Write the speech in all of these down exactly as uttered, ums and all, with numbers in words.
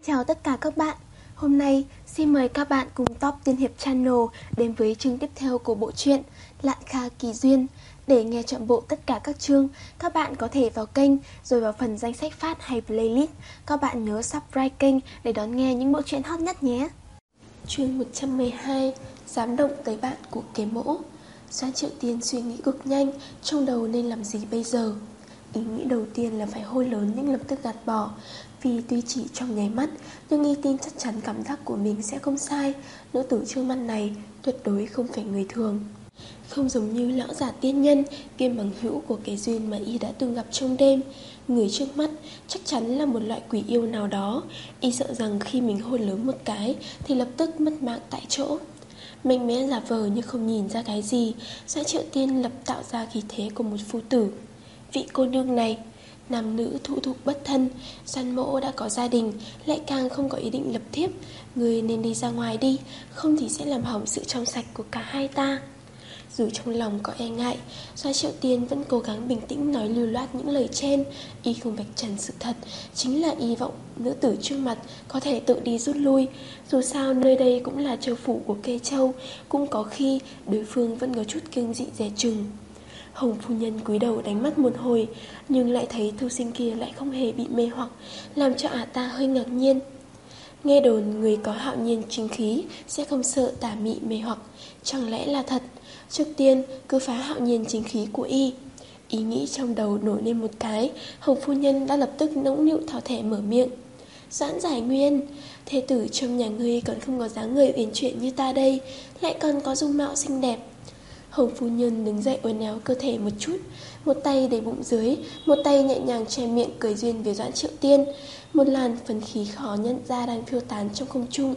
Chào tất cả các bạn. Hôm nay xin mời các bạn cùng Top Tiên Hiệp Channel đến với chương tiếp theo của bộ truyện Lạn Kha Kỳ Duyên. Để nghe trọn bộ tất cả các chương, các bạn có thể vào kênh rồi vào phần danh sách phát hay playlist. Các bạn nhớ subscribe kênh để đón nghe những bộ truyện hot nhất nhé. Chương một trăm mười hai, dám động tới bạn của kế mỗ. Doãn Triệu Tiên suy nghĩ cực nhanh, trong đầu nên làm gì bây giờ. Ý nghĩ đầu tiên là phải hôi lớn nhưng lập tức gạt bỏ. Vì tuy chỉ trong nháy mắt, nhưng y tin chắc chắn cảm giác của mình sẽ không sai. Nữ tử trước mắt này tuyệt đối không phải người thường, không giống như lão giả tiên nhân kiêm bằng hữu của cái duyên mà y đã từng gặp trong đêm. Người trước mắt chắc chắn là một loại quỷ yêu nào đó. Y sợ rằng khi mình hôi lớn một cái thì lập tức mất mạng tại chỗ. Mạnh mẽ giả vờ như không nhìn ra cái gì, Doãn Triệu Tiên lập tạo ra khí thế của một phu tử. Vị cô nương này, nam nữ thụ thục bất thân, Doãn mỗ đã có gia đình, lại càng không có ý định lập thiếp. Người nên đi ra ngoài đi, không thì sẽ làm hỏng sự trong sạch của cả hai ta. Dù trong lòng có e ngại, Doãn Triệu Tiên vẫn cố gắng bình tĩnh nói lưu loát những lời trên. Y không vạch trần sự thật, chính là y vọng nữ tử trước mặt có thể tự đi rút lui. Dù sao nơi đây cũng là châu phủ của Kê Châu, cũng có khi đối phương vẫn có chút kiêng dị dè chừng. Hồng phu nhân cúi đầu đánh mắt một hồi, nhưng lại thấy thư sinh kia lại không hề bị mê hoặc, làm cho ả ta hơi ngạc nhiên. Nghe đồn người có hạo nhiên chính khí sẽ không sợ tà mị mê hoặc, chẳng lẽ là thật? Trước tiên cứ phá hạo nhiên chính khí của y. Ý nghĩ trong đầu nổi lên một cái, Hồng phu nhân đã lập tức nũng nịu thỏ thẻ mở miệng. Doãn Giải Nguyên, thê tử trong nhà ngươi còn không có dáng người uyển chuyển như ta đây, lại còn có dung mạo xinh đẹp. Hồng phu nhân đứng dậy uốn éo cơ thể một chút, một tay để bụng dưới, một tay nhẹ nhàng che miệng cười duyên với Doãn Triệu Tiên. Một làn phấn khí khó nhận ra đang phiêu tán trong không trung.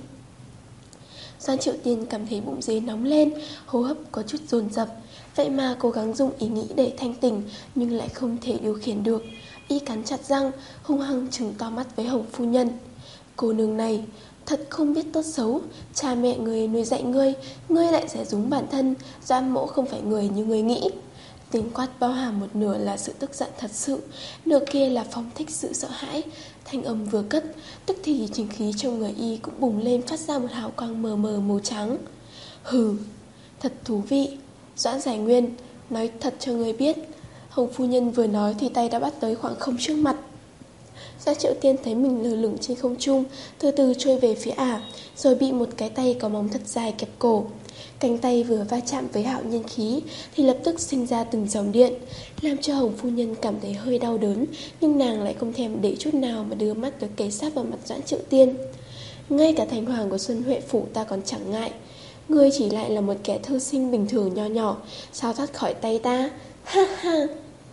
Doãn Triệu Tiên cảm thấy bụng dưới nóng lên, hô hấp có chút dồn dập. Vậy mà cố gắng dùng ý nghĩ để thanh tỉnh, nhưng lại không thể điều khiển được. Y cắn chặt răng, hung hăng trừng to mắt với Hồng phu nhân. Cô nương này thật không biết tốt xấu. Cha mẹ người nuôi dạy ngươi, ngươi lại rẻ rúng bản thân. Doãn mỗ không phải người như ngươi nghĩ. Tiếng quát bao hàm một nửa là sự tức giận thật sự, nửa kia là phóng thích sự sợ hãi. Thanh âm vừa cất, tức thì chính khí trong người y cũng bùng lên, phát ra một hào quang mờ mờ màu trắng. Hừ, thật thú vị. Doãn Giải Nguyên, nói thật cho ngươi biết. Hồng phu nhân vừa nói thì tay đã bắt tới khoảng không trước mặt. Doãn Triệu Tiên thấy mình lơ lửng trên không trung, từ từ trôi về phía ả, rồi bị một cái tay có móng thật dài kẹp cổ. Cánh tay vừa va chạm với hạo nhiên khí thì lập tức sinh ra từng dòng điện, làm cho Hồng phu nhân cảm thấy hơi đau đớn, nhưng nàng lại không thèm để chút nào mà đưa mắt tới kề sát vào mặt Doãn Triệu Tiên. Ngay cả thành hoàng của Xuân Huệ phủ ta còn chẳng ngại, ngươi chỉ lại là một kẻ thư sinh bình thường nho nhỏ, sao thoát khỏi tay ta? Ha ha.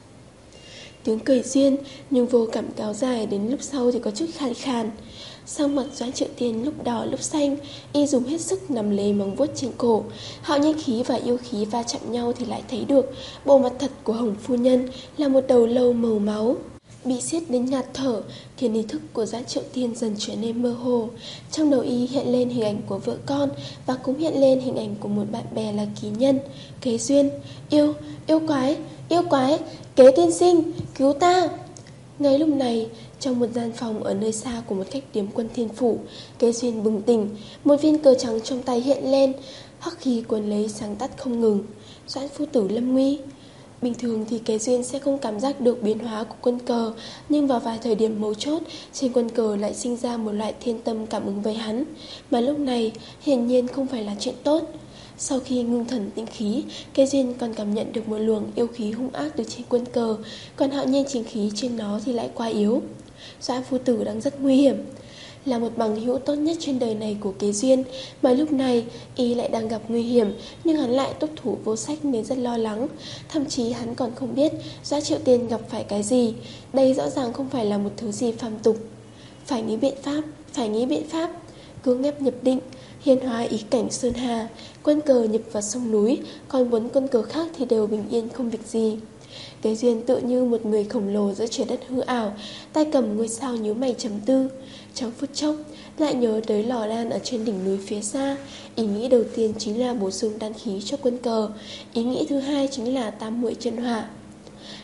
Tiếng cười duyên nhưng vô cảm kéo dài, đến lúc sau thì có chút khàn khàn. Sang mặt Doãn Triệu Tiên lúc đỏ lúc xanh, y dùng hết sức nằm lấy móng vuốt trên cổ. Hạo nhiên khí và yêu khí va chạm nhau thì lại thấy được bộ mặt thật của Hồng phu nhân là một đầu lâu màu máu, bị siết đến nhạt thở, khiến ý thức của Doãn Triệu Tiên dần trở nên mơ hồ. Trong đầu y hiện lên hình ảnh của vợ con, và cũng hiện lên hình ảnh của một bạn bè là Kỳ Nhân, Kế Duyên. Yêu, yêu quái, yêu quái, Kế tiên sinh, cứu ta. Ngay lúc này, trong một gian phòng ở nơi xa của một khách điếm Quân Thiên Phủ, Kế Duyên bừng tỉnh, một viên cờ trắng trong tay hiện lên, hắc khí cuốn lấy sáng tắt không ngừng. Doãn phu tử lâm nguy. Bình thường thì Kế Duyên sẽ không cảm giác được biến hóa của quân cờ, nhưng vào vài thời điểm mấu chốt, trên quân cờ lại sinh ra một loại thiên tâm cảm ứng với hắn, mà lúc này hiển nhiên không phải là chuyện tốt. Sau khi ngưng thần tĩnh khí, Kế Duyên còn cảm nhận được một luồng yêu khí hung ác từ trên quân cờ, còn hạo nhiên chính khí trên nó thì lại quá yếu. Doãn phu tử đang rất nguy hiểm, là một bằng hữu tốt nhất trên đời này của Kế Duyên, mà lúc này y lại đang gặp nguy hiểm, nhưng hắn lại túc thủ vô sách nên rất lo lắng. Thậm chí hắn còn không biết Doãn Triệu Tiên gặp phải cái gì. Đây rõ ràng không phải là một thứ gì phàm tục. Phải nghĩ biện pháp, phải nghĩ biện pháp. Cưỡng ép nhập định, hiên hóa ý cảnh sơn hà, quân cờ nhập vào sông núi, còn bốn quân cờ khác thì đều bình yên không việc gì. Kế Duyên tựa như một người khổng lồ giữa trời đất hư ảo, tay cầm ngôi sao nhíu mày trầm tư. Trong phút chốc lại nhớ tới lò đan ở trên đỉnh núi phía xa. Ý nghĩ đầu tiên chính là bổ sung đan khí cho quân cờ. Ý nghĩ thứ hai chính là tam muội chân hỏa.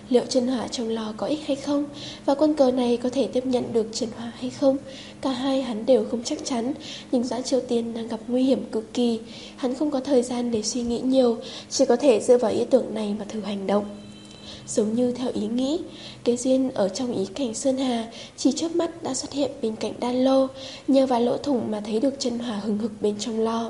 Liệu chân hỏa trong lò có ích hay không, và quân cờ này có thể tiếp nhận được chân hỏa hay không? Cả hai hắn đều không chắc chắn. Nhưng Doãn Triều Tiên đang gặp nguy hiểm cực kỳ. Hắn không có thời gian để suy nghĩ nhiều, chỉ có thể dựa vào ý tưởng này mà thử hành động. Giống như theo ý nghĩ, Kế Duyên ở trong ý cảnh Sơn Hà chỉ chớp mắt đã xuất hiện bên cạnh đan lô, nhờ vào lỗ thủng mà thấy được chân hỏa hừng hực bên trong lò.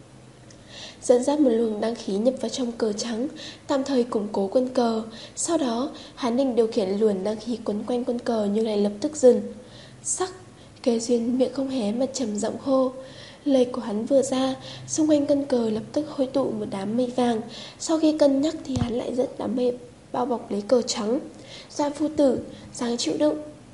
Dẫn dắt một luồng đăng khí nhập vào trong cờ trắng, tạm thời củng cố quân cờ. Sau đó, hắn định điều khiển luồng đăng khí quấn quanh quân cờ nhưng lại lập tức dừng. Sắc, Kế Duyên miệng không hé mà trầm giọng hô. Lời của hắn vừa ra, xung quanh quân cờ lập tức hội tụ một đám mây vàng. Sau khi cân nhắc thì hắn lại dẫn đám mây bao bọc lấy cờ trắng. Doãn phu tử, dáng chịu đựng.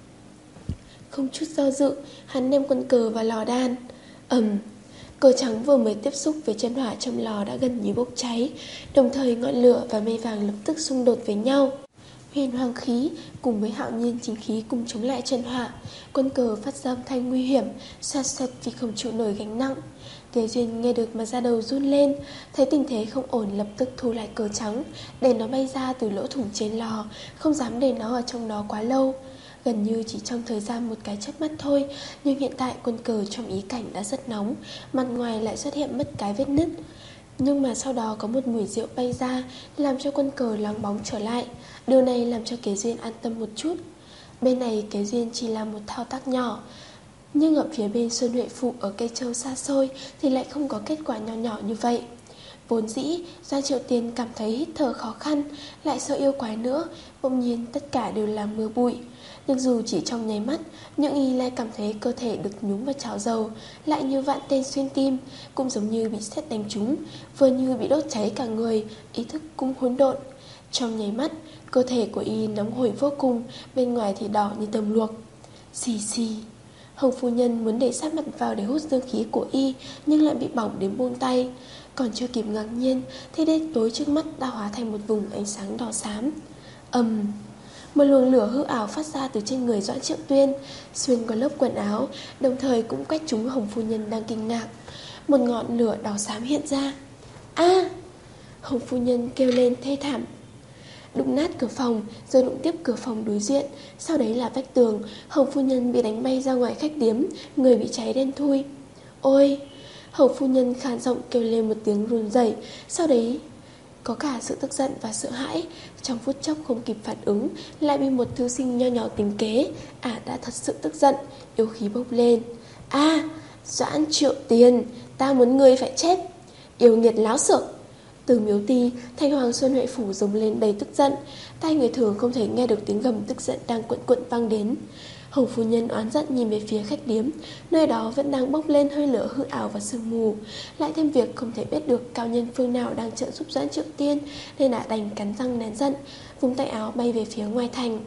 Không chút do dự, hắn ném quân cờ vào lò đan. Ầm, cờ trắng vừa mới tiếp xúc với chân hỏa trong lò đã gần như bốc cháy, đồng thời ngọn lửa và mây vàng lập tức xung đột với nhau. Huyền hoàng khí cùng với hạo nhiên chính khí cùng chống lại chân hỏa. Quân cờ phát ra âm thanh nguy hiểm, xoẹt xoẹt vì không chịu nổi gánh nặng. Kế Duyên nghe được mà da đầu run lên, thấy tình thế không ổn lập tức thu lại cờ trắng, để nó bay ra từ lỗ thủng trên lò, không dám để nó ở trong đó quá lâu. Gần như chỉ trong thời gian một cái chớp mắt thôi, nhưng hiện tại quân cờ trong ý cảnh đã rất nóng, mặt ngoài lại xuất hiện mất cái vết nứt. Nhưng mà sau đó có một mùi rượu bay ra, làm cho quân cờ lắng bóng trở lại. Điều này làm cho Kế Duyên an tâm một chút. Bên này Kế Duyên chỉ làm một thao tác nhỏ, nhưng ở phía bên Xuân Huệ Phụ ở Cây Châu xa xôi thì lại không có kết quả nho nhỏ như vậy. Vốn dĩ Doãn Triệu Tiên cảm thấy hít thở khó khăn, lại sợ yêu quái nữa, bỗng nhiên tất cả đều là mưa bụi. Nhưng dù chỉ trong nháy mắt, nhưng y lại cảm thấy cơ thể được nhúng vào chảo dầu, lại như vạn tên xuyên tim, cũng giống như bị sét đánh trúng, vừa như bị đốt cháy cả người, ý thức cũng hỗn độn. Trong nháy mắt, cơ thể của y nóng hổi vô cùng, bên ngoài thì đỏ như tầm luộc. Xì xì. Hồng phu nhân muốn để sát mặt vào để hút dương khí của y, nhưng lại bị bỏng đến buông tay. Còn chưa kịp ngạc nhiên thì đêm tối trước mắt đã hóa thành một vùng ánh sáng đỏ xám. Ầm, một luồng lửa hư ảo phát ra từ trên người Doãn Triệu Tuyên, xuyên qua lớp quần áo, đồng thời cũng quét trúng Hồng phu nhân đang kinh ngạc. Một ngọn lửa đỏ xám hiện ra. A! À! Hồng phu nhân kêu lên thê thảm, đụng nát cửa phòng, rồi đụng tiếp cửa phòng đối diện, sau đấy là vách tường. Hồng phu nhân bị đánh bay ra ngoài khách điếm, người bị cháy đen thui. Ôi! Hồng phu nhân khàn giọng kêu lên một tiếng run rẩy, sau đấy có cả sự tức giận và sợ hãi. Trong phút chốc không kịp phản ứng, lại bị một thư sinh nho nhỏ tính kế. Ả à, đã thật sự tức giận, yêu khí bốc lên. A! À, Doãn Triệu Tiền, ta muốn ngươi phải chết, yêu nghiệt láo xược. Từ miếu ti, Thanh Hoàng Xuân Huệ Phủ rống lên đầy tức giận. Tai người thường không thể nghe được tiếng gầm tức giận đang cuộn cuộn vang đến. Hồng phu nhân oán giận nhìn về phía khách điếm, nơi đó vẫn đang bốc lên hơi lửa hư ảo và sương mù. Lại thêm việc không thể biết được cao nhân phương nào đang trợ giúp Doãn Triệu Tiên, nên đã đành cắn răng nén giận, vùng tay áo bay về phía ngoài thành.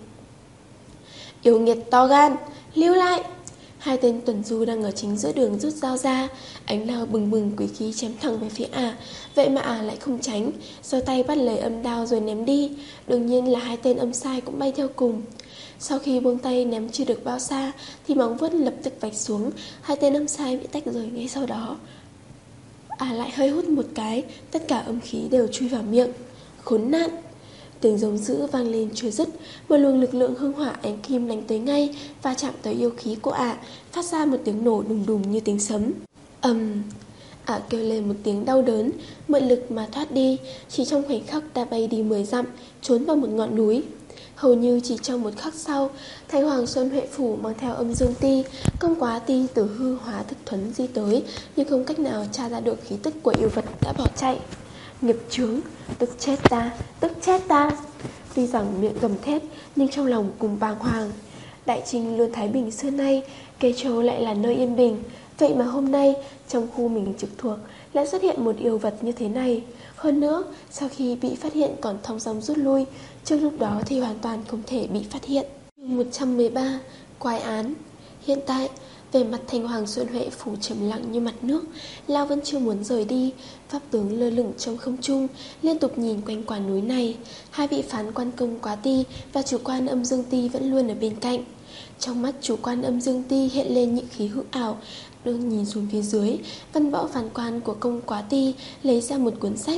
Yêu nghiệt to gan, lưu lại! Hai tên tuần du đang ở chính giữa đường rút dao ra, ánh đao bừng bừng quý khí chém thẳng về phía Ả. Vậy mà Ả lại không tránh, giơ tay bắt lấy âm đao rồi ném đi. Đương nhiên là hai tên âm sai cũng bay theo cùng. Sau khi buông tay ném chưa được bao xa thì móng vuốt lập tức vạch xuống, hai tên âm sai bị tách rời ngay sau đó. Ả lại hơi hút một cái, tất cả âm khí đều chui vào miệng. Khốn nạn! Tiếng giống dữ vang lên chưa dứt, một luồng lực lượng hương hỏa ánh kim đánh tới ngay và chạm tới yêu khí của Ả, phát ra một tiếng nổ đùng đùng như tiếng sấm. Ầm! Ả kêu lên một tiếng đau đớn, mượn lực mà thoát đi, chỉ trong khoảnh khắc đã bay đi mười dặm, trốn vào một ngọn núi. Hầu như chỉ trong một khắc sau, Thanh Hoàng Xuân Huệ Phủ mang theo âm dương ti, công quá ti từ hư hóa thực thuấn di tới, nhưng không cách nào tra ra được khí tức của yêu vật đã bỏ chạy. Nghiệp chướng, tức chết ta, tức chết ta. Tuy rằng miệng gầm thét, nhưng trong lòng cùng bàng hoàng. Đại Trinh luôn thái bình xưa nay, Cây Châu lại là nơi yên bình. Vậy mà hôm nay, trong khu mình trực thuộc, lại xuất hiện một yêu vật như thế này. Hơn nữa, sau khi bị phát hiện còn thong dong rút lui, trước lúc đó thì hoàn toàn không thể bị phát hiện. một trăm mười ba. Quái án. Hiện tại, về mặt Thanh Hoàng Xuân Huệ Phủ trầm lặng như mặt nước. Lao vẫn chưa muốn rời đi. Pháp tướng lơ lửng trong không trung, liên tục nhìn quanh quả núi này. Hai vị phán quan công quá ti và chủ quan âm dương ti vẫn luôn ở bên cạnh. Trong mắt chủ quan âm dương ti hiện lên những khí hữu ảo. Đương nhìn xuống phía dưới, văn võ phán quan của công quá ti lấy ra một cuốn sách.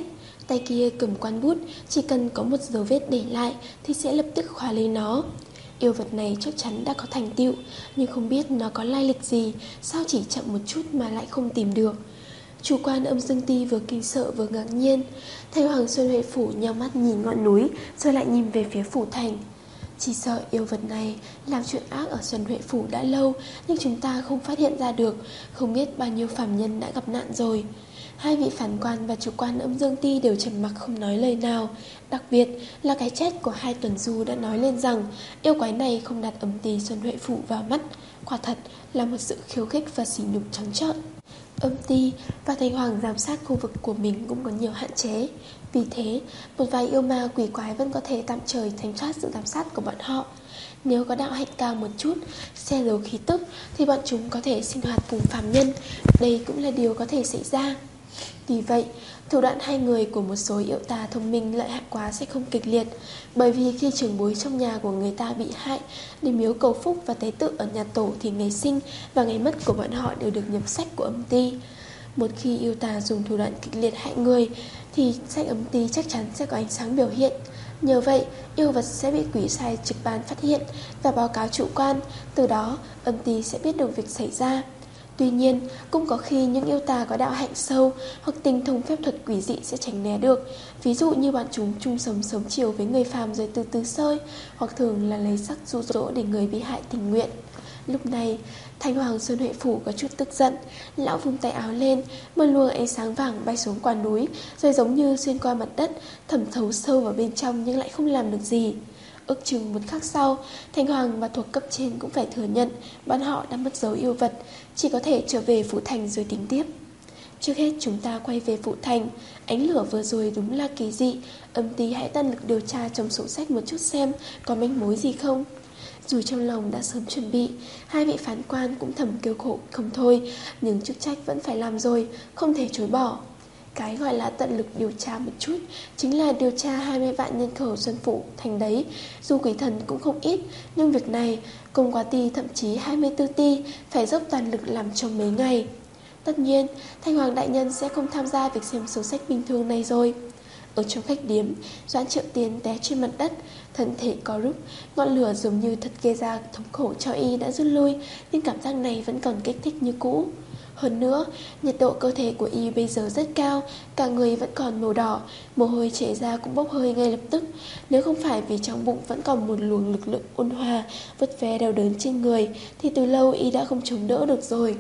Tay kia cầm quan bút, chỉ cần có một dấu vết để lại thì sẽ lập tức khóa lấy nó. Yêu vật này chắc chắn đã có thành tựu, nhưng không biết nó có lai lịch gì, sao chỉ chậm một chút mà lại không tìm được. Chủ quan Âm Dương Ti vừa kinh sợ vừa ngạc nhiên. Thầy Hoàng Xuân Huệ Phủ nheo mắt nhìn ngọn núi, rồi lại nhìn về phía phủ thành. Chỉ sợ yêu vật này làm chuyện ác ở Xuân Huệ Phủ đã lâu, nhưng chúng ta không phát hiện ra được. Không biết bao nhiêu phàm nhân đã gặp nạn rồi. Hai vị phán quan và chủ quan Âm Dương Ti đều trầm mặc không nói lời nào. Đặc biệt là cái chết của hai tuần du đã nói lên rằng yêu quái này không đặt Âm Ti Xuân Huệ Phủ vào mắt. Quả thật là một sự khiêu khích và sỉ nhục trắng trợn. Âm Ti và Thầy Hoàng giám sát khu vực của mình cũng có nhiều hạn chế. Vì thế, một vài yêu ma quỷ quái vẫn có thể tạm thời tránh thoát sự giám sát của bọn họ. Nếu có đạo hạnh cao một chút, che giấu khí tức, thì bọn chúng có thể sinh hoạt cùng phàm nhân. Đây cũng là điều có thể xảy ra. Vì vậy, thủ đoạn hai người của một số yêu tà thông minh lợi hại quá sẽ không kịch liệt. Bởi vì khi trưởng bối trong nhà của người ta bị hại, đi miếu cầu phúc và tế tự ở nhà tổ thì ngày sinh và ngày mất của bọn họ đều được nhập sách của Âm Ti. Một khi yêu tà dùng thủ đoạn kịch liệt hại người thì sách Âm Ti chắc chắn sẽ có ánh sáng biểu hiện. Nhờ vậy, yêu vật sẽ bị quỷ sai trực ban phát hiện và báo cáo chủ quan. Từ đó, Âm Ti sẽ biết được việc xảy ra. Tuy nhiên, cũng có khi những yêu tà có đạo hạnh sâu hoặc tinh thông phép thuật quỷ dị sẽ tránh né được. Ví dụ như bọn chúng chung sống sớm chiều với người phàm rồi từ từ sơi, hoặc thường là lấy sắc dụ dỗ để người bị hại tình nguyện. Lúc này, Thánh Hoàng Xuân Huệ Phủ có chút tức giận. Lão vung tay áo lên, một luồng ánh sáng vàng bay xuống quả núi, rồi giống như xuyên qua mặt đất, thẩm thấu sâu vào bên trong nhưng lại không làm được gì. Ước chừng một khắc sau, Thánh Hoàng và thuộc cấp trên cũng phải thừa nhận bọn họ đã mất dấu yêu vật, chỉ có thể trở về phủ thành rồi tính tiếp. Trước hết chúng ta quay về phủ thành. Ánh lửa vừa rồi đúng là kỳ dị. Âm Ti hãy tận lực điều tra trong sổ sách một chút xem có manh mối gì không. Dù trong lòng đã sớm chuẩn bị, hai vị phán quan cũng thầm kêu khổ không thôi, nhưng chức trách vẫn phải làm rồi, không thể chối bỏ. Cái gọi là tận lực điều tra một chút chính là điều tra hai mươi vạn nhân khẩu Xuân Phủ thành đấy. Dù quỷ thần cũng không ít, nhưng việc này cùng quá ti thậm chí hai mươi tư ti phải dốc toàn lực làm trong mấy ngày. Tất nhiên, Thanh Hoàng đại nhân sẽ không tham gia việc xem sổ sách bình thường này rồi. Ở trong khách điếm, Doãn Triệu Tiên té trên mặt đất, thân thể co rúm, ngọn lửa giống như thật gây ra thống khổ cho y đã rút lui, nhưng cảm giác này vẫn còn kích thích như cũ. Hơn nữa, nhiệt độ cơ thể của y bây giờ rất cao, cả người vẫn còn màu đỏ, mồ hôi chảy ra cũng bốc hơi ngay lập tức. Nếu không phải vì trong bụng vẫn còn một luồng lực lượng ôn hòa, vứt ve đau đớn trên người, thì từ lâu y đã không chống đỡ được rồi.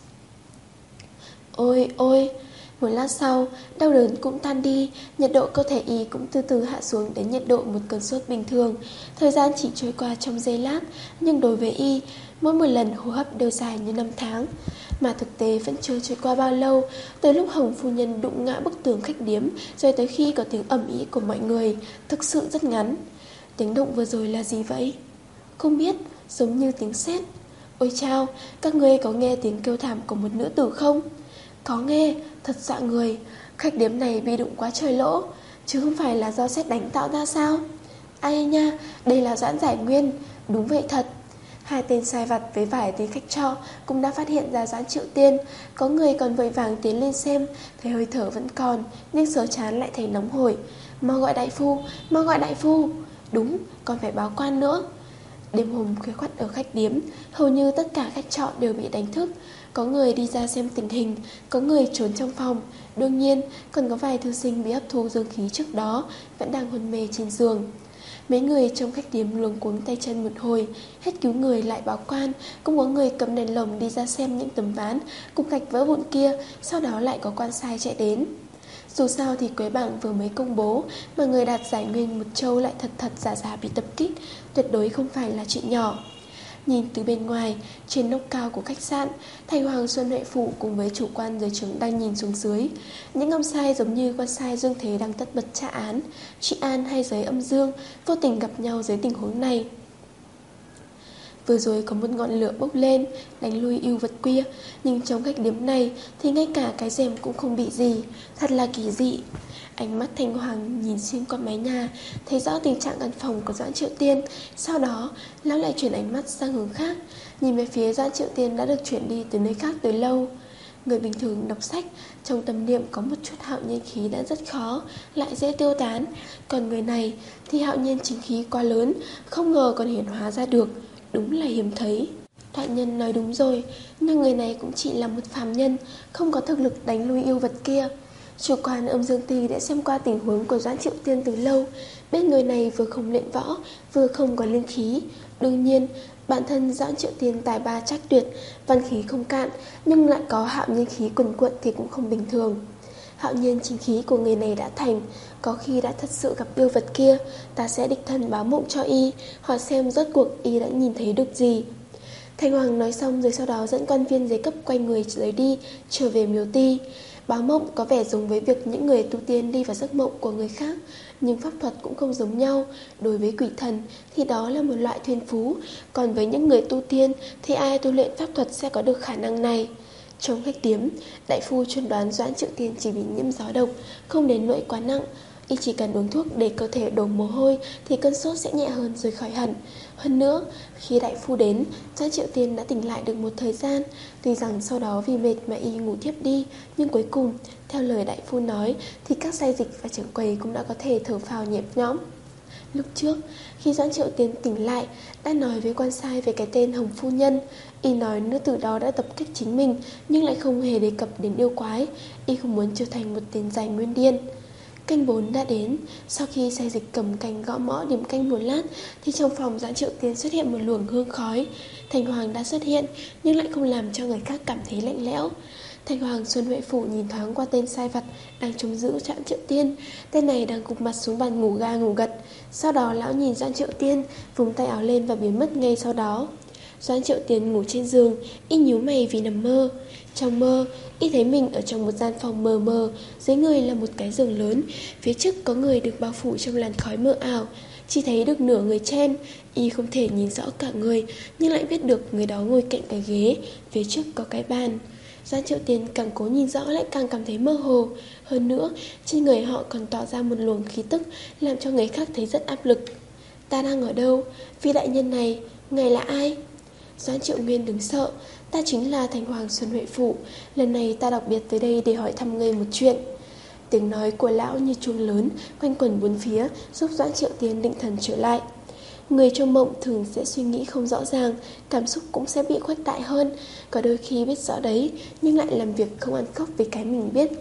Ôi ôi! Một lát sau, đau đớn cũng tan đi, nhiệt độ cơ thể y cũng từ từ hạ xuống đến nhiệt độ một cơn sốt bình thường. Thời gian chỉ trôi qua trong giây lát, nhưng đối với y, mỗi một lần hô hấp đều dài như năm tháng. Mà thực tế vẫn chưa trôi qua bao lâu, từ lúc Hồng phu nhân đụng ngã bức tường khách điếm, rồi tới khi có tiếng ầm ĩ của mọi người, thực sự rất ngắn. Tiếng động vừa rồi là gì vậy? Không biết, giống như tiếng sét. Ôi chao, các ngươi có nghe tiếng kêu thảm của một nữ tử không? Có nghe, thật dọa người. Khách điếm này bị đụng quá trời lỗ, chứ không phải là do sét đánh tạo ra sao? Ai nha, đây là Doãn Giải Nguyên. Đúng vậy thật. Hai tên sai vặt với vài tên khách trọ cũng đã phát hiện ra Doãn Triệu Tiên. Có người còn vội vàng tiến lên xem, thấy hơi thở vẫn còn, nhưng sờ chán lại thấy nóng hổi. Mau gọi đại phu, mau gọi đại phu. Đúng, còn phải báo quan nữa. Đêm hôm khuya khoắt ở khách điếm, hầu như tất cả khách trọ đều bị đánh thức. Có người đi ra xem tình hình, có người trốn trong phòng. Đương nhiên, còn có vài thư sinh bị hấp thu dương khí trước đó, vẫn đang hôn mê trên giường. Mấy người trong khách điếm luống cuống tay chân một hồi, hết cứu người lại báo quan. Cũng có người cầm đèn lồng đi ra xem những tấm ván cục gạch vỡ vụn kia, sau đó lại có quan sai chạy đến. Dù sao thì Quế Bảng vừa mới công bố, mà người đạt giải nguyên một châu lại thật thật giả giả bị tập kích, tuyệt đối không phải là chuyện nhỏ. Nhìn từ bên ngoài, trên nóc cao của khách sạn, Thành Hoàng Xuân Huệ Phủ cùng với chủ quan giới trưởng đang nhìn xuống dưới. Những ông sai giống như quan sai Dương Thế đang tất bật tra án. Chị An hay giới Âm Dương vô tình gặp nhau dưới tình huống này. Vừa rồi có một ngọn lửa bốc lên, đánh lui yêu vật kia, nhưng trong khách điếm này thì ngay cả cái rèm cũng không bị gì. Thật là kỳ dị. Ánh mắt Thanh Hoàng nhìn xuyên qua mái nhà, thấy rõ tình trạng căn phòng của Doãn Triệu Tiên. Sau đó, lão lại chuyển ánh mắt sang hướng khác, nhìn về phía Doãn Triệu Tiên đã được chuyển đi từ nơi khác từ lâu. Người bình thường đọc sách, trong tâm niệm có một chút hạo nhiên khí đã rất khó, lại dễ tiêu tán. Còn người này thì hạo nhiên chính khí quá lớn, không ngờ còn hiển hóa ra được, đúng là hiếm thấy. Đại nhân nói đúng rồi, nhưng người này cũng chỉ là một phàm nhân, không có thực lực đánh lui yêu vật kia. Chủ quan Âm Dương Ti đã xem qua tình huống của Doãn Triệu Tiên từ lâu, biết người này vừa không luyện võ, vừa không có linh khí. Đương nhiên, bản thân Doãn Triệu Tiên tài ba trác tuyệt, văn khí không cạn, nhưng lại có hạo nhiên khí quần quận thì cũng không bình thường. Hạo nhiên chính khí của người này đã thành, có khi đã thật sự gặp yêu vật kia, ta sẽ đích thân báo mộng cho y, hỏi xem rốt cuộc y đã nhìn thấy được gì. Thành Hoàng nói xong rồi sau đó dẫn quan viên giấy cấp quay người rời đi, trở về miếu ti. Báo mộng có vẻ giống với việc những người tu tiên đi vào giấc mộng của người khác, nhưng pháp thuật cũng không giống nhau. Đối với quỷ thần thì đó là một loại thiên phú, còn với những người tu tiên thì ai tu luyện pháp thuật sẽ có được khả năng này. Trong khách điếm, đại phu chuẩn đoán Doãn Triệu Tiên chỉ bị nhiễm gió độc, không đến nỗi quá nặng. Y chỉ cần uống thuốc để cơ thể đổ mồ hôi thì cơn sốt sẽ nhẹ hơn rồi khỏi hẳn. Hơn nữa, khi đại phu đến, Doãn Triệu Tiên đã tỉnh lại được một thời gian. Tuy rằng sau đó vì mệt mà y ngủ thiếp đi, nhưng cuối cùng, theo lời đại phu nói, thì các sai dịch và trưởng quầy cũng đã có thể thở phào nhẹ nhõm. Lúc trước, khi Doãn Triệu Tiên tỉnh lại, đã nói với quan sai về cái tên Hồng Phu Nhân. Y nói nữ tử đó đã tập kích chính mình, nhưng lại không hề đề cập đến yêu quái. Y không muốn trở thành một tên giày nguyên điên. Canh bốn đã đến. Sau khi sai dịch cầm canh gõ mõ điểm canh một lát, thì trong phòng Doãn Triệu Tiên xuất hiện một luồng hương khói. Thành Hoàng đã xuất hiện, nhưng lại không làm cho người khác cảm thấy lạnh lẽo. Thành Hoàng Xuân Huệ Phủ nhìn thoáng qua tên sai vặt đang trông giữ Doãn Triệu Tiên. Tên này đang gục mặt xuống bàn ngủ ga ngủ gật. Sau đó lão nhìn Doãn Triệu Tiên, vùng tay áo lên và biến mất ngay sau đó. Doãn Triệu Tiên ngủ trên giường, y nhíu mày vì nằm mơ. Trong mơ, y thấy mình ở trong một gian phòng mờ mờ, dưới người là một cái giường lớn, phía trước có người được bao phủ trong làn khói mờ ảo, chỉ thấy được nửa người trên. Y không thể nhìn rõ cả người, nhưng lại biết được người đó ngồi cạnh cái ghế, phía trước có cái bàn. Doãn Triệu Tiên càng cố nhìn rõ lại càng cảm thấy mơ hồ. Hơn nữa, trên người họ còn tỏa ra một luồng khí tức, làm cho người khác thấy rất áp lực. Ta đang ở đâu? Vị đại nhân này, ngài là ai? Doãn Triệu Nguyên đứng sợ. Ta chính là Thành Hoàng Xuân Huệ Phủ. Lần này ta đặc biệt tới đây để hỏi thăm ngươi một chuyện. Tiếng nói của lão như chuông lớn, quanh quẩn bốn phía, giúp Doãn Triệu Tiên định thần trở lại. Người trong mộng thường sẽ suy nghĩ không rõ ràng, cảm xúc cũng sẽ bị khuếch đại hơn. Có đôi khi biết rõ đấy, nhưng lại làm việc không ăn khớp với cái mình biết.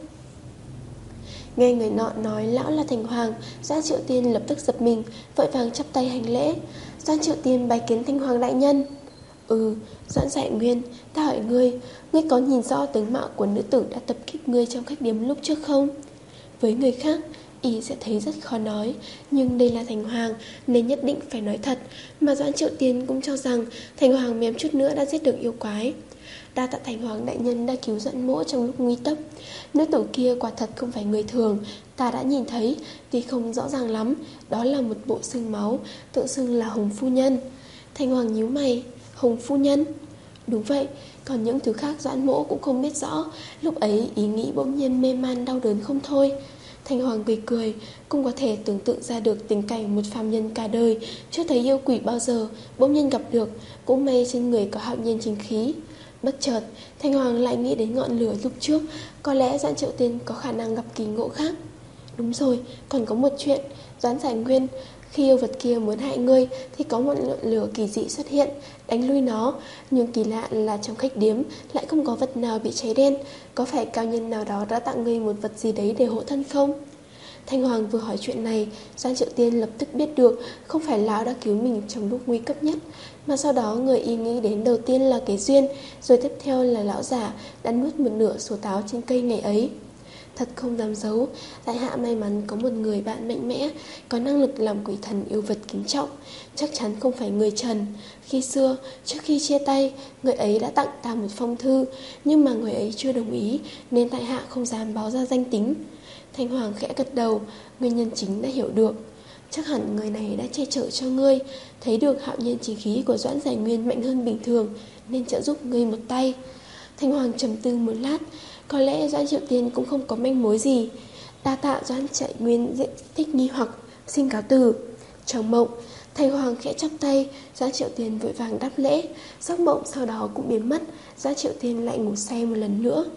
Nghe người nọ nói lão là Thành Hoàng, Doãn Triệu Tiên lập tức giật mình, vội vàng chắp tay hành lễ. Doãn Triệu Tiên bái kiến Thành Hoàng đại nhân. Ừ, Doãn Giải Nguyên, ta hỏi ngươi, ngươi có nhìn rõ tướng mạo của nữ tử đã tập kích ngươi trong khách điếm lúc trước không? Với người khác, y sẽ thấy rất khó nói, nhưng đây là Thành Hoàng nên nhất định phải nói thật. Mà Doãn Triệu Tiên cũng cho rằng Thành Hoàng mém chút nữa đã giết được yêu quái. Đa tạ Thành Hoàng đại nhân đã cứu Doãn mỗ trong lúc nguy cấp. Nữ tử kia quả thật không phải người thường, ta đã nhìn thấy, tuy không rõ ràng lắm. Đó là một bộ xương máu, tự xưng là Hồng Phu Nhân. Thành Hoàng nhíu mày. Hồng Phu Nhân? Đúng vậy, còn những thứ khác Doãn mỗ cũng không biết rõ. Lúc ấy ý nghĩ bỗng nhiên mê man đau đớn không thôi. Thành Hoàng cười cười, cũng có thể tưởng tượng ra được tình cảnh một phàm nhân cả đời chưa thấy yêu quỷ bao giờ, bỗng nhiên gặp được. Cũng may trên người có hạo nhiên chính khí. Bất chợt, Thành Hoàng lại nghĩ đến ngọn lửa lúc trước. Có lẽ Doãn Triệu Tiên có khả năng gặp kỳ ngộ khác. Đúng rồi, còn có một chuyện. Doãn Giải Nguyên, khi yêu vật kia muốn hại ngươi thì có một ngọn lửa kỳ dị xuất hiện, đánh lui nó. Nhưng kỳ lạ là trong khách điếm lại không có vật nào bị cháy đen. Có phải cao nhân nào đó đã tặng ngươi một vật gì đấy để hộ thân không? Thanh Hoàng vừa hỏi chuyện này, Doãn Triệu Tiên lập tức biết được không phải lão đã cứu mình trong lúc nguy cấp nhất, mà sau đó người y nghĩ đến đầu tiên là cái duyên, rồi tiếp theo là lão giả đã nuốt một nửa số táo trên cây ngày ấy. Thật không dám giấu, tại hạ may mắn có một người bạn mạnh mẽ, có năng lực làm quỷ thần yêu vật kính trọng, chắc chắn không phải người trần. Khi xưa, trước khi chia tay, người ấy đã tặng ta một phong thư, nhưng mà người ấy chưa đồng ý, nên tại hạ không dám báo ra danh tính. Thanh Hoàng khẽ gật đầu, nguyên nhân chính đã hiểu được. Chắc hẳn người này đã che chở cho ngươi, thấy được hạo nhiên chính khí của Doãn Giải Nguyên mạnh hơn bình thường, nên trợ giúp ngươi một tay. Thanh Hoàng trầm tư một lát, có lẽ Doãn Triệu Tiên cũng không có manh mối gì. Đa tạ Doãn Giải Nguyên diện thích nghi hoặc, xin cáo từ. Trong mộng, Thanh Hoàng khẽ chắp tay, Doãn Triệu Tiên vội vàng đáp lễ. Giấc mộng sau đó cũng biến mất, Doãn Triệu Tiên lại ngủ say một lần nữa.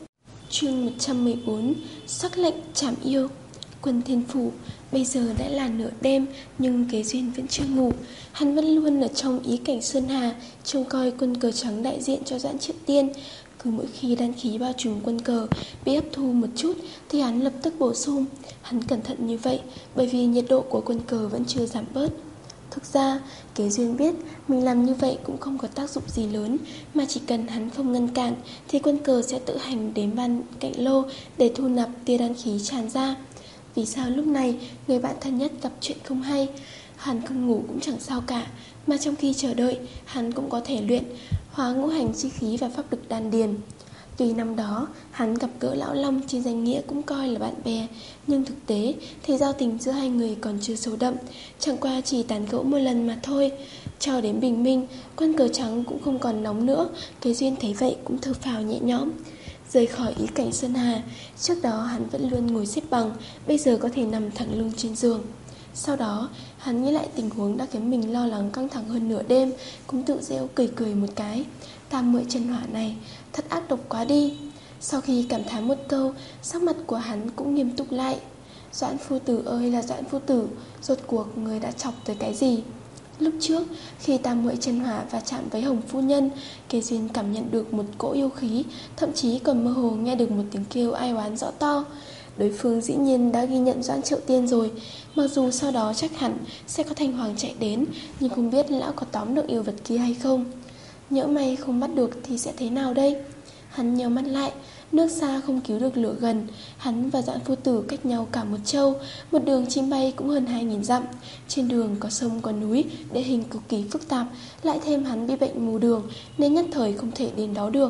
Chương một trăm mười bốn. Sắc lệnh trảm yêu. Quân Thiên Phủ. Bây giờ đã là nửa đêm, nhưng Kế Duyên vẫn chưa ngủ. Hắn vẫn luôn ở trong ý cảnh Sơn Hà, trông coi quân cờ trắng đại diện cho Doãn Triệu Tiên. Cứ mỗi khi đan khí bao trùm quân cờ bị hấp thu một chút thì hắn lập tức bổ sung. Hắn cẩn thận như vậy bởi vì nhiệt độ của quân cờ vẫn chưa giảm bớt. Thực ra, Kế Duyên biết mình làm như vậy cũng không có tác dụng gì lớn, mà chỉ cần hắn không ngăn cản thì quân cờ sẽ tự hành đến ban cạnh lô để thu nạp tia đan khí tràn ra. Vì sao lúc này người bạn thân nhất gặp chuyện không hay? Hắn không ngủ cũng chẳng sao cả, mà trong khi chờ đợi hắn cũng có thể luyện hóa ngũ hành chi khí và pháp lực đan điền. Tuy năm đó hắn gặp gỡ Lão Long trên danh nghĩa cũng coi là bạn bè, nhưng thực tế thì giao tình giữa hai người còn chưa sâu đậm, chẳng qua chỉ tán gẫu một lần mà thôi. Cho đến bình minh, quân cờ trắng cũng không còn nóng nữa. Kế Duyên thấy vậy cũng thở phào nhẹ nhõm. Rời khỏi ý cảnh Sơn Hà, trước đó hắn vẫn luôn ngồi xếp bằng, bây giờ có thể nằm thẳng lưng trên giường. Sau đó hắn nghĩ lại tình huống đã khiến mình lo lắng căng thẳng hơn nửa đêm, cũng tự giễu cười cười một cái. Tam muội chân hỏa này thật ác độc quá đi. Sau khi cảm thán một câu, sắc mặt của hắn cũng nghiêm túc lại. Doãn phu tử ơi là Doãn phu tử, rốt cuộc người đã chọc tới cái gì? Lúc trước khi tam muội chân hỏa va chạm với Hồng phu nhân, Kế Duyên cảm nhận được một cỗ yêu khí, thậm chí còn mơ hồ nghe được một tiếng kêu ai oán rõ to. Đối phương dĩ nhiên đã ghi nhận Doãn Triệu Tiên rồi. Mặc dù sau đó chắc hẳn sẽ có Thanh Hoàng chạy đến, nhưng không biết lão có tóm được yêu vật kia hay không. Nhỡ may không bắt được thì sẽ thế nào đây? Hắn nhíu mắt lại. Nước xa không cứu được lửa gần. Hắn và Doãn phu tử cách nhau cả một châu. Một đường chim bay cũng hơn hai nghìn dặm. Trên đường có sông có núi, địa hình cực kỳ phức tạp. Lại thêm hắn bị bệnh mù đường, nên nhất thời không thể đến đó được.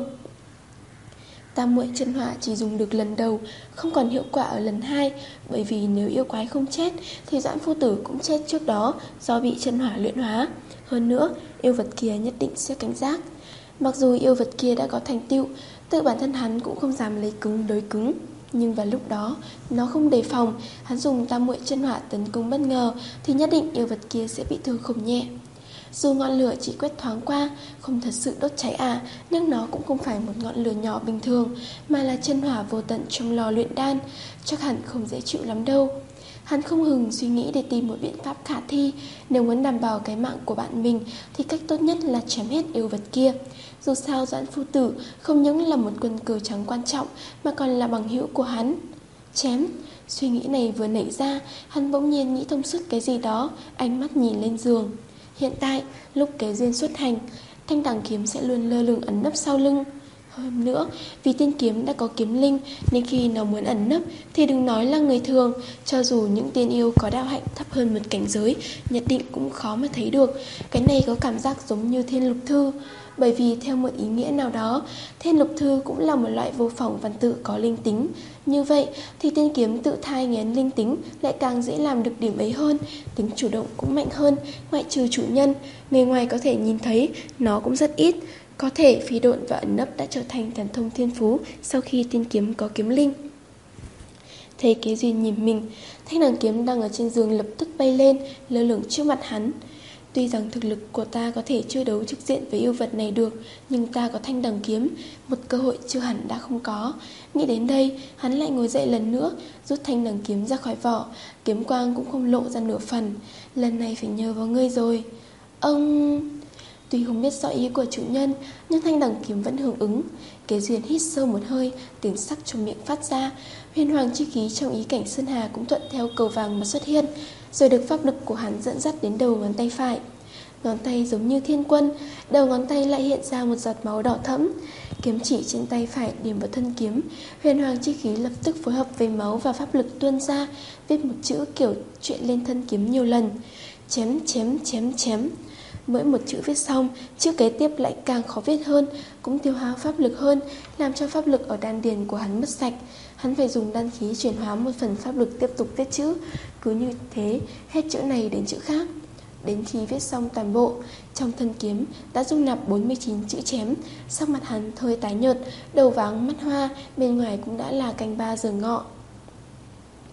Tam muội chân hỏa chỉ dùng được lần đầu, không còn hiệu quả ở lần hai. Bởi vì nếu yêu quái không chết thì Doãn phu tử cũng chết trước đó do bị chân hỏa luyện hóa. Hơn nữa, yêu vật kia nhất định sẽ cảnh giác. Mặc dù yêu vật kia đã có thành tựu, tự bản thân hắn cũng không dám lấy cứng đối cứng. Nhưng vào lúc đó, nó không đề phòng, hắn dùng tam muội chân hỏa tấn công bất ngờ thì nhất định yêu vật kia sẽ bị thương không nhẹ. Dù ngọn lửa chỉ quét thoáng qua, không thật sự đốt cháy à, nhưng nó cũng không phải một ngọn lửa nhỏ bình thường, mà là chân hỏa vô tận trong lò luyện đan, chắc hẳn không dễ chịu lắm đâu. Hắn không ngừng suy nghĩ để tìm một biện pháp khả thi. Nếu muốn đảm bảo cái mạng của bạn mình thì cách tốt nhất là chém hết yêu vật kia. Dù sao Doãn phu tử không những là một quân cờ trắng quan trọng mà còn là bằng hữu của hắn. Chém. Suy nghĩ này vừa nảy ra, hắn bỗng nhiên nghĩ thông suốt cái gì đó, ánh mắt nhìn lên giường. Hiện tại, lúc Kế Duyên xuất hành, thanh đằng kiếm sẽ luôn lơ lửng ẩn nấp sau lưng. Hơn nữa, vì tiên kiếm đã có kiếm linh, nên khi nó muốn ẩn nấp thì đừng nói là người thường, cho dù những tiên yêu có đạo hạnh thấp hơn một cảnh giới, nhất định cũng khó mà thấy được. Cái này có cảm giác giống như thiên lục thư. Bởi vì theo một ý nghĩa nào đó, thiên lục thư cũng là một loại vô phỏng văn tự có linh tính. Như vậy thì tiên kiếm tự thai nghén linh tính lại càng dễ làm được điểm ấy hơn. Tính chủ động cũng mạnh hơn, ngoại trừ chủ nhân, người ngoài có thể nhìn thấy, nó cũng rất ít. Có thể phi độn và ẩn nấp đã trở thành thần thông thiên phú sau khi tiên kiếm có kiếm linh. Thấy Kế Duyên nhìn mình, thanh đằng kiếm đang ở trên giường lập tức bay lên, lơ lửng trước mặt hắn. Tuy rằng thực lực của ta có thể chưa đấu trực diện với yêu vật này được, nhưng ta có thanh đằng kiếm, một cơ hội chưa hẳn đã không có. Nghĩ đến đây, hắn lại ngồi dậy lần nữa, rút thanh đằng kiếm ra khỏi vỏ, kiếm quang cũng không lộ ra nửa phần. Lần này phải nhờ vào ngươi rồi. Ông... Tuy không biết rõ ý của chủ nhân, nhưng thanh đằng kiếm vẫn hưởng ứng. Kế Duyên hít sâu một hơi, tiếng sắc trong miệng phát ra. Huyền hoàng chi khí trong ý cảnh Sơn Hà cũng thuận theo cầu vàng mà xuất hiện, rồi được pháp lực của hắn dẫn dắt đến đầu ngón tay phải. Ngón tay giống như thiên quân, đầu ngón tay lại hiện ra một giọt máu đỏ thẫm. Kiếm chỉ trên tay phải điểm vào thân kiếm, huyền hoàng chi khí lập tức phối hợp với máu và pháp lực tuôn ra, viết một chữ kiểu truyện lên thân kiếm nhiều lần. Chém chém chém chém. Mỗi một chữ viết xong, chữ kế tiếp lại càng khó viết hơn, cũng tiêu hao pháp lực hơn, làm cho pháp lực ở đan điền của hắn mất sạch. Hắn phải dùng đan khí chuyển hóa một phần pháp lực tiếp tục viết chữ. Cứ như thế, hết chữ này đến chữ khác. Đến khi viết xong toàn bộ, trong thân kiếm đã dung nạp bốn mươi chín chữ chém. Sắc mặt hắn hơi tái nhợt, đầu váng mắt hoa, bên ngoài cũng đã là canh ba giờ ngọ.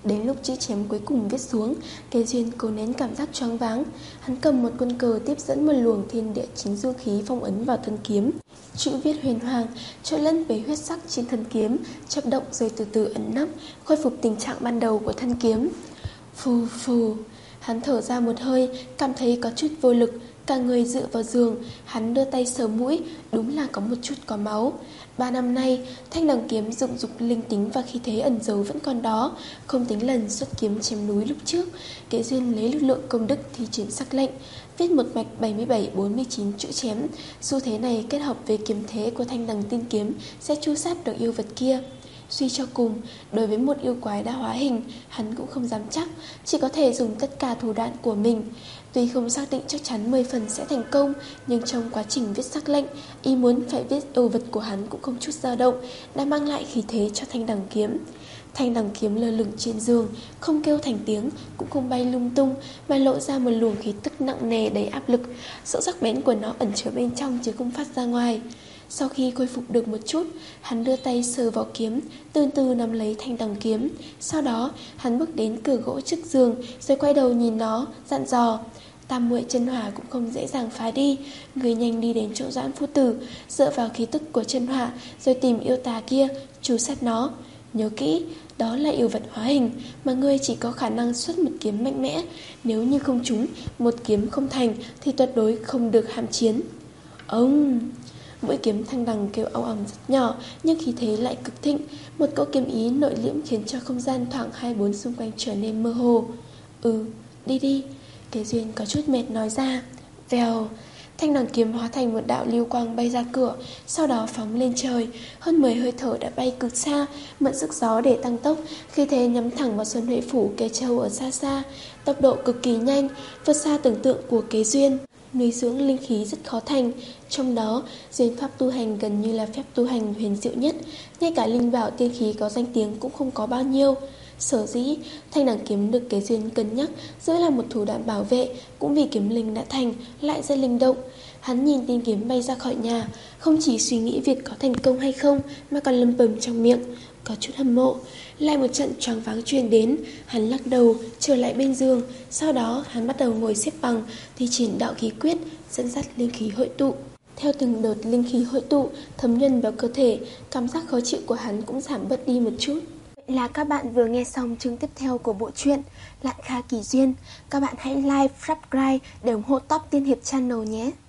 Đến lúc chữ chém cuối cùng viết xuống, Kế Duyên cố nén cảm giác choáng váng. Hắn cầm một quân cờ tiếp dẫn một luồng thiên địa chính du khí phong ấn vào thân kiếm. Chữ viết huyền hoàng trộn lẫn với huyết sắc trên thân kiếm, chập động rồi từ từ ấn nắp, khôi phục tình trạng ban đầu của thân kiếm. Phù phù, hắn thở ra một hơi, cảm thấy có chút vô lực, cả người dựa vào giường. Hắn đưa tay sờ mũi, đúng là có một chút có máu. Ba năm nay, thanh đằng kiếm dụng dục linh tính và khí thế ẩn giấu vẫn còn đó. Không tính lần xuất kiếm chém núi lúc trước, Kế Duyên lấy lực lượng công đức thi triển sắc lệnh, viết một mạch bảy mươi bảy bốn mươi chín chữ chém. Xu thế này kết hợp với kiếm thế của thanh đằng tiên kiếm sẽ chu sát được yêu vật kia. Suy cho cùng, đối với một yêu quái đã hóa hình, hắn cũng không dám chắc, chỉ có thể dùng tất cả thủ đoạn của mình. Tuy không xác định chắc chắn mười phần sẽ thành công, nhưng trong quá trình viết sắc lệnh, ý muốn phải viết yêu vật của hắn cũng không chút dao động, đã mang lại khí thế cho thanh đằng kiếm. Thanh đằng kiếm lơ lửng trên giường, không kêu thành tiếng, cũng không bay lung tung, mà lộ ra một luồng khí tức nặng nề đầy áp lực. Sự sắc bén của nó ẩn chứa bên trong chứ không phát ra ngoài. Sau khi khôi phục được một chút, hắn đưa tay sờ vào kiếm, từ từ nắm lấy thanh đằng kiếm. Sau đó, hắn bước đến cửa gỗ trước giường, rồi quay đầu nhìn nó, dặn dò: Tam muội chân hỏa cũng không dễ dàng phá đi, người nhanh đi đến chỗ Doãn phu tử, dựa vào khí tức của chân hỏa, rồi tìm yêu tà kia, trù sát nó. Nhớ kỹ, đó là yêu vật hóa hình, mà ngươi chỉ có khả năng xuất một kiếm mạnh mẽ. Nếu như không trúng, một kiếm không thành, thì tuyệt đối không được hãm chiến. Ông... Mũi kiếm thanh đằng kêu ong ong rất nhỏ, nhưng khí thế lại cực thịnh. Một cỗ kiếm ý nội liễm khiến cho không gian thoảng hai bốn xung quanh trở nên mơ hồ. Ừ, đi đi, Kế Duyên có chút mệt nói ra. Vèo, thanh đằng kiếm hóa thành một đạo lưu quang bay ra cửa, sau đó phóng lên trời. Hơn mười hơi thở đã bay cực xa, mượn sức gió để tăng tốc, khi thế nhắm thẳng vào Xuân Huệ phủ Kế Châu ở xa xa. Tốc độ cực kỳ nhanh, vượt xa tưởng tượng của Kế Duyên. Nuôi dưỡng linh khí rất khó thành, trong đó duyên pháp tu hành gần như là phép tu hành huyền diệu nhất, ngay cả linh bảo tiên khí có danh tiếng cũng không có bao nhiêu. Sở dĩ thanh đằng kiếm được Kế Duyên cân nhắc giữ là một thủ đoạn bảo vệ, cũng vì kiếm linh đã thành, lại rất linh động. Hắn nhìn tiên kiếm bay ra khỏi nhà, không chỉ suy nghĩ việc có thành công hay không, mà còn lầm bầm trong miệng, có chút hâm mộ. Lại một trận choáng váng truyền đến, hắn lắc đầu trở lại bên giường. Sau đó hắn bắt đầu ngồi xếp bằng, thi triển đạo khí quyết, dẫn dắt linh khí hội tụ. Theo từng đợt linh khí hội tụ thấm nhuần vào cơ thể, cảm giác khó chịu của hắn cũng giảm bớt đi một chút. Vậy là các bạn vừa nghe xong chương tiếp theo của bộ truyện Lạn Kha Kỳ Duyên. Các bạn hãy like, subscribe để ủng hộ Top Tiên Hiệp Channel nhé.